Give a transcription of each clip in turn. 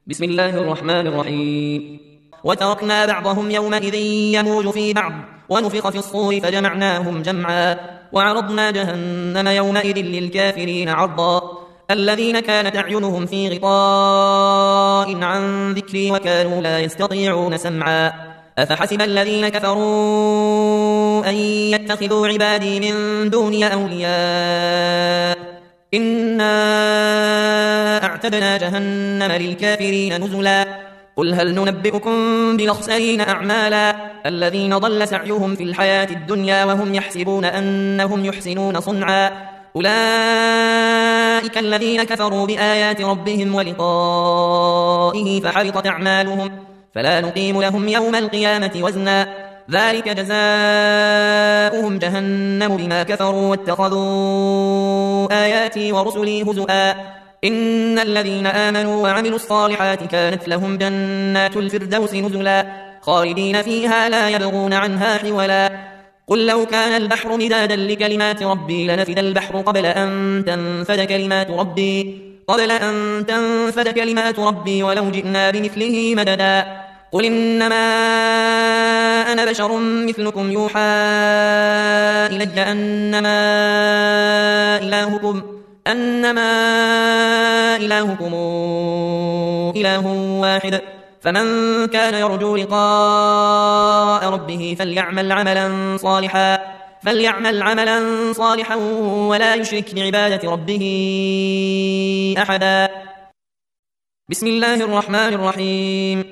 بسم الله الرحمن الرحيم. وتركنا بعضهم يومئذ يموج في بعض ونفخ في الصور فجمعناهم جمعا وعرضنا جهنم يومئذ للكافرين عرضا الذين كانت أعينهم في غطاء عن ذكري وكانوا لا يستطيعون سمعا أفحسب الذين كفروا أن يتخذوا عبادي من دوني أولياء إنا أعتدنا جهنم للكافرين نزلا قل هل ننبئكم بالأخسرين أعمالا الذين ضل سعيهم في الحياة الدنيا وهم يحسبون أنهم يحسنون صنعا أولئك الذين كفروا بآيات ربهم ولقائه فحبطت أعمالهم فلا نقيم لهم يوم القيامة وزنا ذلك جزاؤهم جهنم بما كفروا واتخذوا آياتي ورسلي هزؤا إن الذين آمنوا وعملوا الصالحات كانت لهم جنات الفردوس نزلا خالدين فيها لا يبغون عنها حولا قل لو كان البحر مدادا لكلمات ربي لنفد البحر قبل أن تنفد كلمات ربي ولو جئنا بمثله مددا قل إنما أنا بشر مثلكم يوحى إلي أنما إلهكم إله واحد فمن كان يرجو لقاء ربه فليعمل عملا صالحا ولا يشرك بعبادة ربه أحدا بسم الله الرحمن الرحيم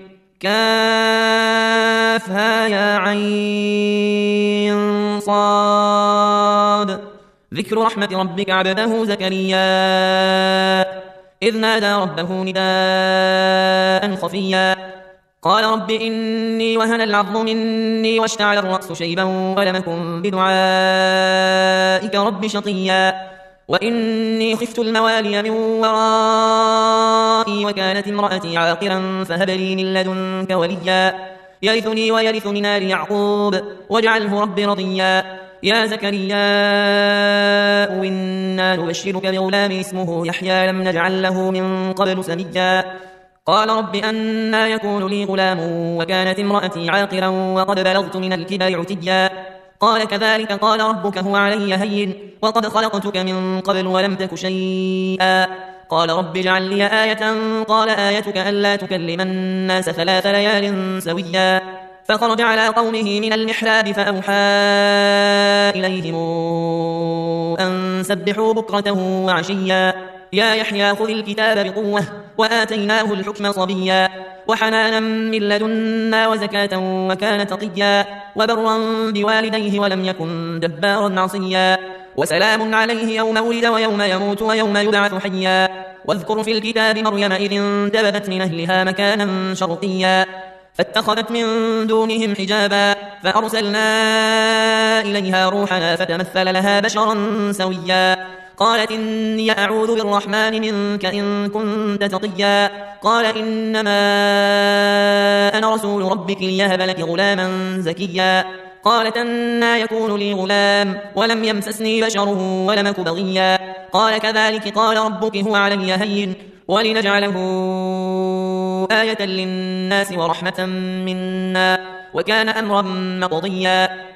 كافها يا عين صاد ذكر رحمة ربك عبده زكريا إذ نادى ربه نداء خفيا قال رب إني وهن العظم مني واشتعل الرأس شيبا ولم أكن بدعائك رب شقيا وإني خفت الموالي من ورائي وكانت امرأتي عاقرا فهب لي من لدنك وليا يرثني ويرث من آل يعقوب واجعله رب رضيا يا زكريا إنا نبشرك بغلام اسمه يحيى لم نجعل له من قبل سميا قال رب أنى يكون لي غلام وكانت امرأتي عاقرا وقد بلغت من الكبر عتيا قال كذلك قال ربك هو علي هين وقد خلقتك من قبل ولم تك شيئا قال رب اجعل لي آية قال آيتك ألا تكلم الناس 3 ليال سويا فخرج على قومه من المحراب فأوحى إليهم أن سبحوا بكرة وعشيا يا يحيى خذ الكتاب بقوة وآتيناه الحكم صبيا وحنانا من لدنا وزكاة وكان تقيا وبرا بوالديه ولم يكن جبارا عصيا وسلام عليه يوم ولد ويوم يموت ويوم يبعث حيا واذكر في الكتاب مريم إذ انتبذت من أهلها مكانا شرقيا فاتخذت من دونهم حجابا فأرسلنا إليها روحنا فتمثل لها بشرا سويا قالت إني أعوذ بالرحمن منك إن كنت تقيا قال إنما أنا رسول ربك ليهب لك غلاما زكيا قالت أنى يكون لي غلام ولم يمسسني بشر ولم أك بغيا قال كذلك قال ربك هو علي هين ولنجعله آية للناس ورحمة منا وكان أمرا مقضيا